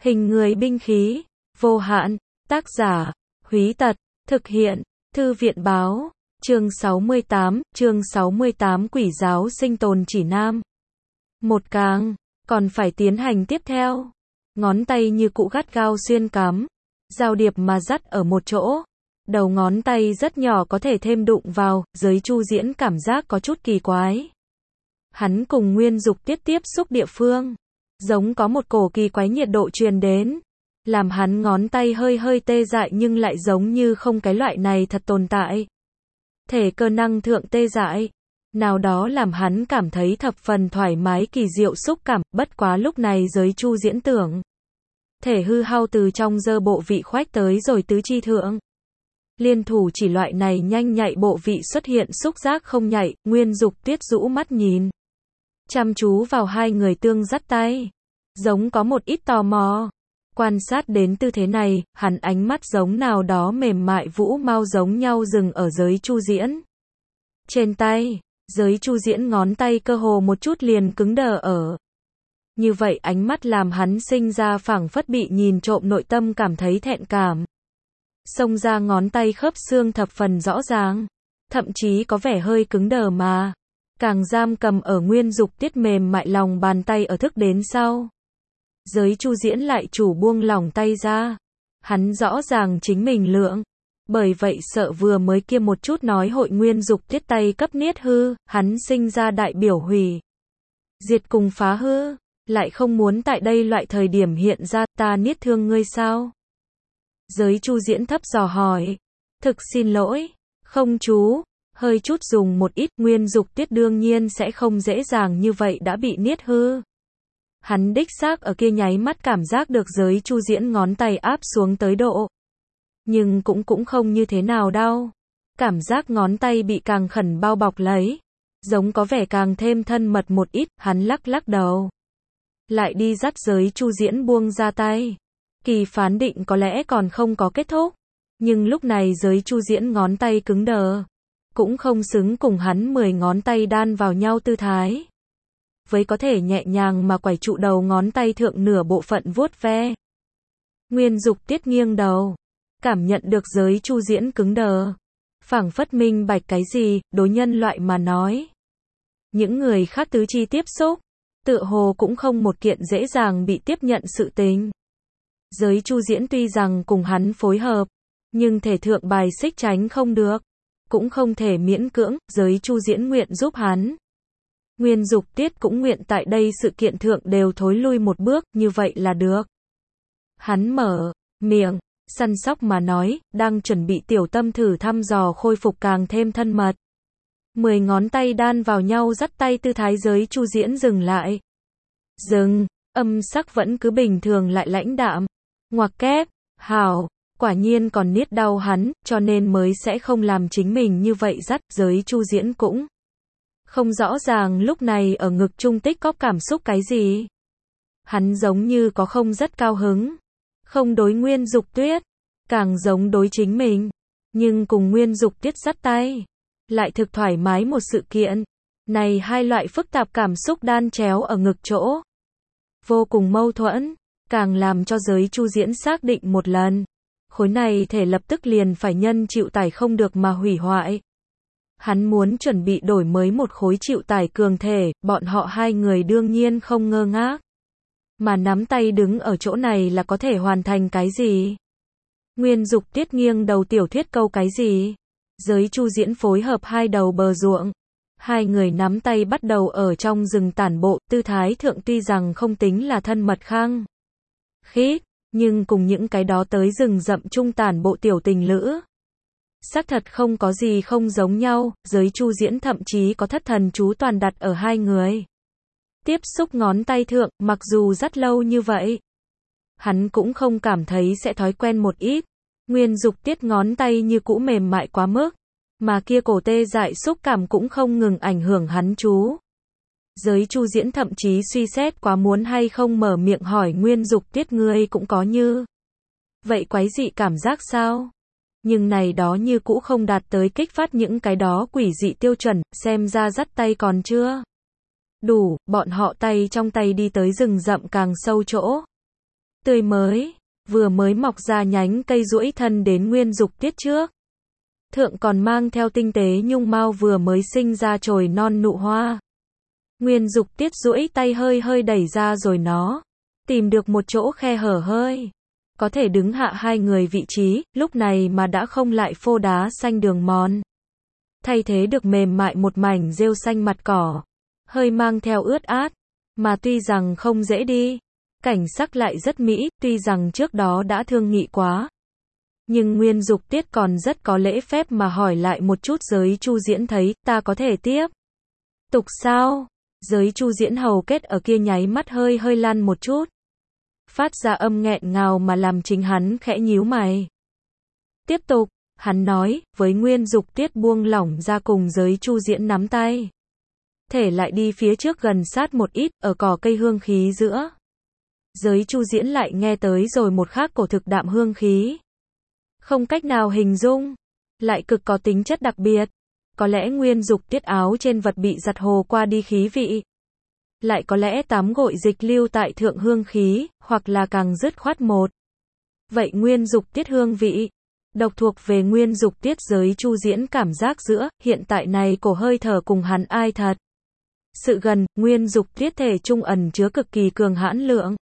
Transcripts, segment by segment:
Hình người binh khí, vô hạn, tác giả, Húy Tật, thực hiện, Thư viện báo, chương 68, Quỷ giáo sinh tồn chỉ nam. Một càng, còn phải tiến hành tiếp theo. Ngón tay như cụ gắt gao xuyên cắm, giao điệp mà dắt ở một chỗ. Đầu ngón tay rất nhỏ có thể thêm đụng vào, giới Chu Diễn cảm giác có chút kỳ quái. Hắn cùng Nguyên Dục Tiết tiếp xúc địa phương, giống có một cổ kỳ quái nhiệt độ truyền đến, làm hắn ngón tay hơi hơi tê dại nhưng lại giống như không cái loại này thật tồn tại. Thể cơ năng thượng tê dại, nào đó làm hắn cảm thấy thập phần thoải mái kỳ diệu xúc cảm, bất quá lúc này giới Chu Diễn tưởng. Thể hư hao từ trong dơ bộ vị khoách tới rồi tứ chi thượng. Liên thủ chỉ loại này nhanh nhạy bộ vị xuất hiện xúc giác không nhạy, Nguyên Dục Tiết rũ mắt nhìn. Chăm chú vào hai người tương dắt tay. Giống có một ít tò mò. Quan sát đến tư thế này, hắn ánh mắt giống nào đó mềm mại vũ mau giống nhau dừng ở giới Chu Diễn. Trên tay, giới Chu Diễn ngón tay cơ hồ một chút liền cứng đờ ở. Như vậy ánh mắt làm hắn sinh ra phảng phất bị nhìn trộm nội tâm cảm thấy thẹn cảm. Xông ra ngón tay khớp xương thập phần rõ ràng, thậm chí có vẻ hơi cứng đờ mà. Càng giam cầm ở Nguyên Dục Tiết mềm mại lòng bàn tay ở thức đến sau. Giới Chu Diễn lại chủ buông lỏng tay ra. Hắn rõ ràng chính mình lượng. Bởi vậy sợ vừa mới kia một chút nói hội Nguyên Dục Tiết tay cấp niết hư, hắn sinh ra đại biểu hủy. Diệt cùng phá hư, lại không muốn tại đây loại thời điểm hiện ra ta niết thương ngươi sao? Giới Chu Diễn thấp dò hỏi. Thực xin lỗi, không chú. Hơi chút dùng một ít, Nguyên Dục Tiết đương nhiên sẽ không dễ dàng như vậy đã bị niết hư. Hắn đích xác ở kia nháy mắt cảm giác được giới Chu Diễn ngón tay áp xuống tới độ. Nhưng cũng không như thế nào đau. Cảm giác ngón tay bị càng khẩn bao bọc lấy. Giống có vẻ càng thêm thân mật một ít, hắn lắc lắc đầu. Lại đi dắt giới Chu Diễn buông ra tay. Kỳ phán định có lẽ còn không có kết thúc. Nhưng lúc này giới Chu Diễn ngón tay cứng đờ. Cũng không xứng cùng hắn 10 ngón tay đan vào nhau tư thái. Với có thể nhẹ nhàng mà quẩy trụ đầu ngón tay thượng nửa bộ phận vuốt ve. Nguyên Dục Tiết nghiêng đầu, cảm nhận được giới Chu Diễn cứng đờ. Phảng phất minh bạch cái gì, đối nhân loại mà nói. Những người khác tứ chi tiếp xúc, tựa hồ cũng không một kiện dễ dàng bị tiếp nhận sự tình. Giới Chu Diễn tuy rằng cùng hắn phối hợp, nhưng thể thượng bài xích tránh không được. Cũng không thể miễn cưỡng, giới Chu Diễn nguyện giúp hắn. Nguyên Dục Tiết cũng nguyện tại đây sự kiện thượng đều thối lui một bước, như vậy là được. Hắn mở miệng, săn sóc mà nói, đang chuẩn bị tiểu tâm thử thăm dò khôi phục càng thêm thân mật. 10 ngón tay đan vào nhau dắt tay tư thái giới Chu Diễn dừng lại. Dừng, âm sắc vẫn cứ bình thường lại lãnh đạm. Ngoặc kép, hảo. Quả nhiên còn niết đau hắn, cho nên mới sẽ không làm chính mình như vậy dắt, giới Chu Diễn cũng không rõ ràng lúc này ở ngực trung tích có cảm xúc cái gì. Hắn giống như có không rất cao hứng, không đối Nguyên Dục Tiết, càng giống đối chính mình, nhưng cùng Nguyên Dục Tiết dắt tay, lại thực thoải mái một sự kiện. Này hai loại phức tạp cảm xúc đan chéo ở ngực chỗ, vô cùng mâu thuẫn, càng làm cho giới Chu Diễn xác định một lần. Khối này thể lập tức liền phải nhân chịu tải không được mà hủy hoại. Hắn muốn chuẩn bị đổi mới một khối chịu tải cường thể, bọn họ hai người đương nhiên không ngơ ngác. Mà nắm tay đứng ở chỗ này là có thể hoàn thành cái gì? Nguyên Dục Tiết nghiêng đầu tiểu thuyết câu cái gì? Giới Chu Diễn phối hợp hai đầu bờ ruộng. Hai người nắm tay bắt đầu ở trong rừng tản bộ, tư thái thượng tuy rằng không tính là thân mật khăng khít. Nhưng cùng những cái đó tới rừng rậm trung tản bộ tiểu tình lữ. Xác thật không có gì không giống nhau, giới Chu Diễn thậm chí có thất thần chú toàn đặt ở hai người. Tiếp xúc ngón tay thượng, mặc dù rất lâu như vậy. Hắn cũng không cảm thấy sẽ thói quen một ít. Nguyên Dục Tiết ngón tay như cũ mềm mại quá mức. Mà kia cổ tê dại xúc cảm cũng không ngừng ảnh hưởng hắn chú. Giới Chu Diễn thậm chí suy xét quá muốn hay không mở miệng hỏi Nguyên Dục Tiết ngươi cũng có như vậy quái dị cảm giác sao? Nhưng này đó như cũ không đạt tới kích phát những cái đó quỷ dị tiêu chuẩn, xem ra dắt tay còn chưa đủ, bọn họ tay trong tay đi tới rừng rậm càng sâu chỗ. tươi mới, vừa mới mọc ra nhánh cây duỗi thân đến Nguyên Dục Tiết trước. Thượng còn mang theo tinh tế nhung mao vừa mới sinh ra chồi non nụ hoa. Nguyên Dục Tiết duỗi tay hơi hơi đẩy ra rồi nó tìm được một chỗ khe hở hơi có thể đứng hạ hai người vị trí, lúc này mà đã không lại phô đá xanh đường mòn. Thay thế được mềm mại một mảnh rêu xanh mặt cỏ, hơi mang theo ướt át, mà tuy rằng không dễ đi, cảnh sắc lại rất mỹ, tuy rằng trước đó đã thương nghị quá. Nhưng Nguyên Dục Tiết còn rất có lễ phép mà hỏi lại một chút Giới Chu Diễn thấy, ta có thể tiếp tục sao? Giới Chu Diễn hầu kết ở kia nháy mắt hơi hơi lăn một chút. Phát ra âm nghẹn ngào mà làm chính hắn khẽ nhíu mày. Tiếp tục, hắn nói, với Nguyên Dục Tiết buông lỏng ra cùng Giới Chu Diễn nắm tay. Thể lại đi phía trước gần sát một ít, ở cỏ cây hương khí giữa. Giới Chu Diễn lại nghe tới rồi một khác cổ thực đạm hương khí. Không cách nào hình dung, lại cực có tính chất đặc biệt. Có lẽ Nguyên Dục Tiết áo trên vật bị giặt hồ qua đi khí vị. Lại có lẽ tắm gội dịch lưu tại thượng hương khí, hoặc là càng dứt khoát một. Vậy Nguyên Dục Tiết hương vị, độc thuộc về Nguyên Dục Tiết. Giới Chu Diễn cảm giác giữa, hiện tại này cổ hơi thở cùng hắn ai thật. Sự gần, Nguyên Dục Tiết thể trung ẩn chứa cực kỳ cường hãn lượng.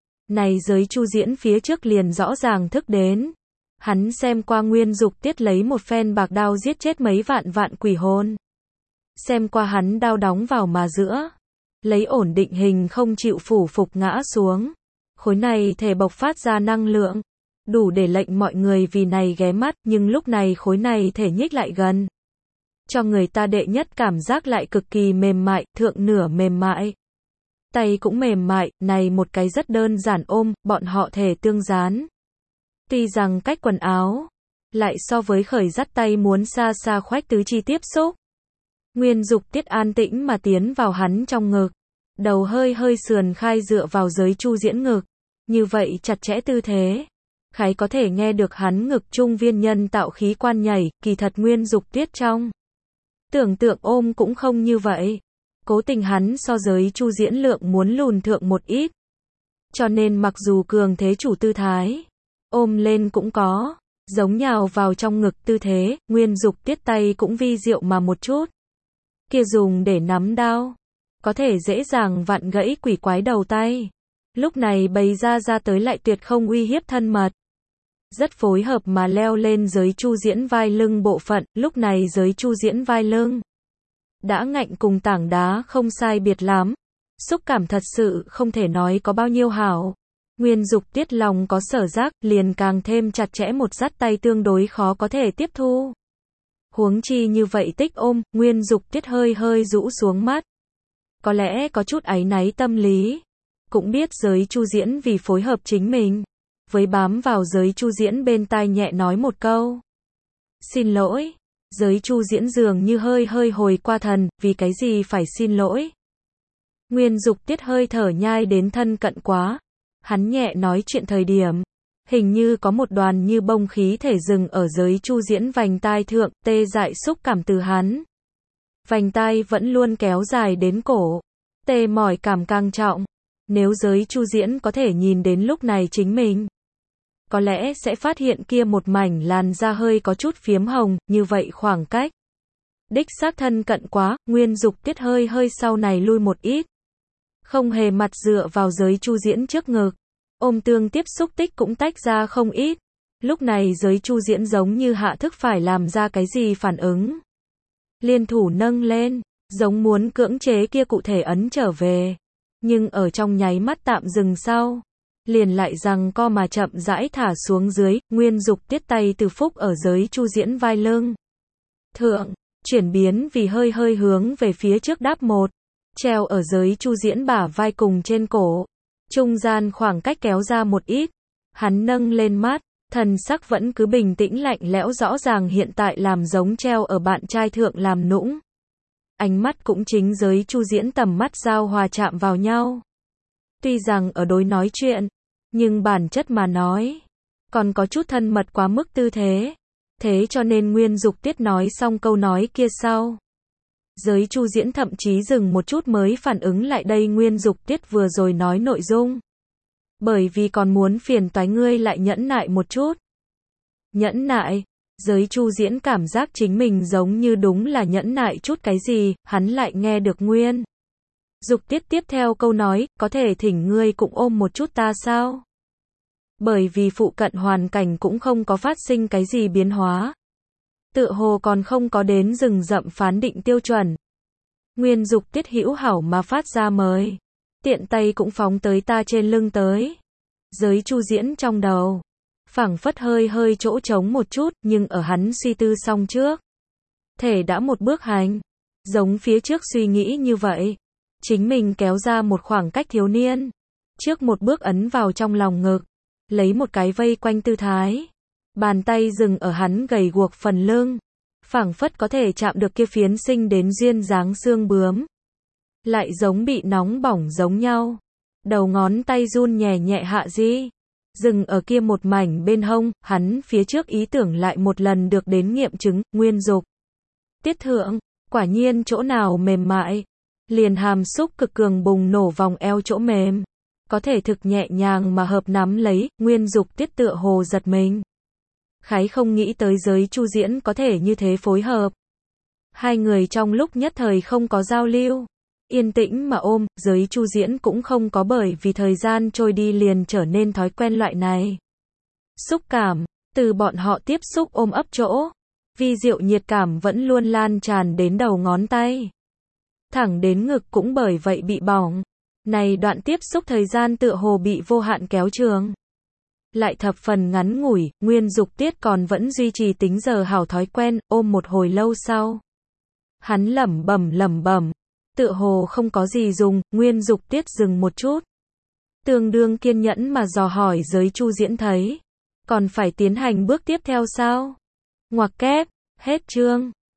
Này Giới Chu Diễn phía trước liền rõ ràng thức đến. Hắn xem qua Nguyên Dục Tiết lấy một phen bạc đao giết chết mấy vạn vạn quỷ hồn. Xem qua hắn đao đóng vào mà giữa. Lấy ổn định hình không chịu phủ phục ngã xuống. Khối này thể bộc phát ra năng lượng. Đủ để lệnh mọi người vì này ghé mắt, nhưng lúc này khối này thể nhích lại gần. Cho người ta đệ nhất cảm giác lại cực kỳ mềm mại, thượng nửa mềm mại. Tay cũng mềm mại, này một cái rất đơn giản ôm, bọn họ thể tương dán. Tuy rằng cách quần áo, lại so với khởi dắt tay muốn xa xa khoách tứ chi tiếp xúc. Nguyên Dục Tiết an tĩnh mà tiến vào hắn trong ngực. Đầu hơi hơi sườn khai dựa vào Giới Chu Diễn ngực. Như vậy chặt chẽ tư thế. Khái có thể nghe được hắn ngực trung viên nhân tạo khí quan nhảy, kỳ thật Nguyên Dục Tiết trong. Tưởng tượng ôm cũng không như vậy. Cố tình hắn so Giới Chu Diễn lượng muốn lùn thượng một ít. Cho nên mặc dù cường thế chủ tư thái, ôm lên cũng có, giống nhào vào trong ngực tư thế, Nguyên Dục Tiết tay cũng vi diệu mà một chút. Kia dùng để nắm đao, có thể dễ dàng vặn gãy quỷ quái đầu tay. Lúc này bày ra tới lại tuyệt không uy hiếp thân mật. Rất phối hợp mà leo lên Giới Chu Diễn vai lưng bộ phận, lúc này Giới Chu Diễn vai lưng đã ngạnh cùng tảng đá không sai biệt lắm. Xúc cảm thật sự không thể nói có bao nhiêu hảo. Nguyên Dục Tiết lòng có sở giác, liền càng thêm chặt chẽ một dắt tay tương đối khó có thể tiếp thu. Huống chi như vậy tích ôm, Nguyên Dục Tiết hơi hơi rũ xuống mắt. Có lẽ có chút áy náy tâm lý. Cũng biết Giới Chu Diễn vì phối hợp chính mình. Với bám vào Giới Chu Diễn bên tai nhẹ nói một câu. Xin lỗi. Giới Chu Diễn dường như hơi hơi hồi qua thần, vì cái gì phải xin lỗi. Nguyên Dục Tiết hơi thở nhai đến thân cận quá. Hắn nhẹ nói chuyện thời điểm. Hình như có một đoàn như bông khí thể dừng ở Giới Chu Diễn vành tai thượng, tê dại xúc cảm từ hắn. Vành tai vẫn luôn kéo dài đến cổ. Tê mỏi cảm càng trọng. Nếu Giới Chu Diễn có thể nhìn đến lúc này chính mình, có lẽ sẽ phát hiện kia một mảnh làn da hơi có chút phiếm hồng, như vậy khoảng cách. Đích xác thân cận quá, Nguyên Dục Tiết hơi hơi sau này lui một ít. Không hề mặt dựa vào Giới Chu Diễn trước ngực. Ôm tương tiếp xúc tích cũng tách ra không ít. Lúc này Giới Chu Diễn giống như hạ thức phải làm ra cái gì phản ứng. Liên thủ nâng lên, giống muốn cưỡng chế kia cụ thể ấn trở về. Nhưng ở trong nháy mắt tạm dừng sau. Liền lại rằng co mà chậm rãi thả xuống dưới, Nguyên Dục Tiết tay từ phúc ở Giới Chu Diễn vai lưng. Thượng, chuyển biến vì hơi hơi hướng về phía trước đáp một. Treo ở Giới Chu Diễn bả vai cùng trên cổ. Trung gian khoảng cách kéo ra một ít. Hắn nâng lên mắt, thần sắc vẫn cứ bình tĩnh lạnh lẽo rõ ràng hiện tại làm giống treo ở bạn trai thượng làm nũng. Ánh mắt cũng chính Giới Chu Diễn tầm mắt giao hòa chạm vào nhau. Tuy rằng ở đối nói chuyện, nhưng bản chất mà nói, còn có chút thân mật quá mức tư thế. Thế cho nên Nguyên Dục Tiết nói xong câu nói kia sau. Giới Chu Diễn thậm chí dừng một chút mới phản ứng lại đây Nguyên Dục Tiết vừa rồi nói nội dung. Bởi vì còn muốn phiền toái ngươi lại nhẫn nại một chút. Nhẫn nại, Giới Chu Diễn cảm giác chính mình giống như đúng là nhẫn nại chút cái gì, hắn lại nghe được Nguyên Dục Tiết tiếp theo câu nói, có thể thỉnh ngươi cũng ôm một chút ta sao? Bởi vì phụ cận hoàn cảnh cũng không có phát sinh cái gì biến hóa. Tựa hồ còn không có đến rừng rậm phán định tiêu chuẩn. Nguyên Dục Tiết hữu hảo mà phát ra mời. Tiện tay cũng phóng tới ta trên lưng tới. Giới Chu Diễn trong đầu phảng phất hơi hơi chỗ trống một chút, nhưng ở hắn suy tư xong trước. Thể đã một bước hành. Giống phía trước suy nghĩ như vậy. Chính mình kéo ra một khoảng cách thiếu niên. Trước một bước ấn vào trong lòng ngực. Lấy một cái vây quanh tư thái. Bàn tay dừng ở hắn gầy guộc phần lưng. Phảng phất có thể chạm được kia phiến sinh đến duyên dáng xương bướm. Lại giống bị nóng bỏng giống nhau. Đầu ngón tay run nhẹ nhẹ hạ di. Dừng ở kia một mảnh bên hông, hắn phía trước ý tưởng lại một lần được đến nghiệm chứng, Nguyên Dục Tiết thượng, quả nhiên chỗ nào mềm mại. Liền hàm xúc cực cường bùng nổ vòng eo chỗ mềm. Có thể thực nhẹ nhàng mà hợp nắm lấy, Nguyên Dục Tiết tựa hồ giật mình. Khái không nghĩ tới Giới Chu Diễn có thể như thế phối hợp. Hai người trong lúc nhất thời không có giao lưu. Yên tĩnh mà ôm, Giới Chu Diễn cũng không có bởi vì thời gian trôi đi liền trở nên thói quen loại này. Xúc cảm, từ bọn họ tiếp xúc ôm ấp chỗ. Vi diệu nhiệt cảm vẫn luôn lan tràn đến đầu ngón tay. Thẳng đến ngực cũng bởi vậy bị bỏng. Này đoạn tiếp xúc thời gian tựa hồ bị vô hạn kéo trường. Lại thập phần ngắn ngủi, Nguyên Dục Tiết còn vẫn duy trì tính giờ hảo thói quen, ôm một hồi lâu sau. Hắn lẩm bẩm. Tựa hồ không có gì dùng, Nguyên Dục Tiết dừng một chút. Tương đương kiên nhẫn mà dò hỏi Giới Chu Diễn thấy. Còn phải tiến hành bước tiếp theo sao? Ngoặc kép, hết chương.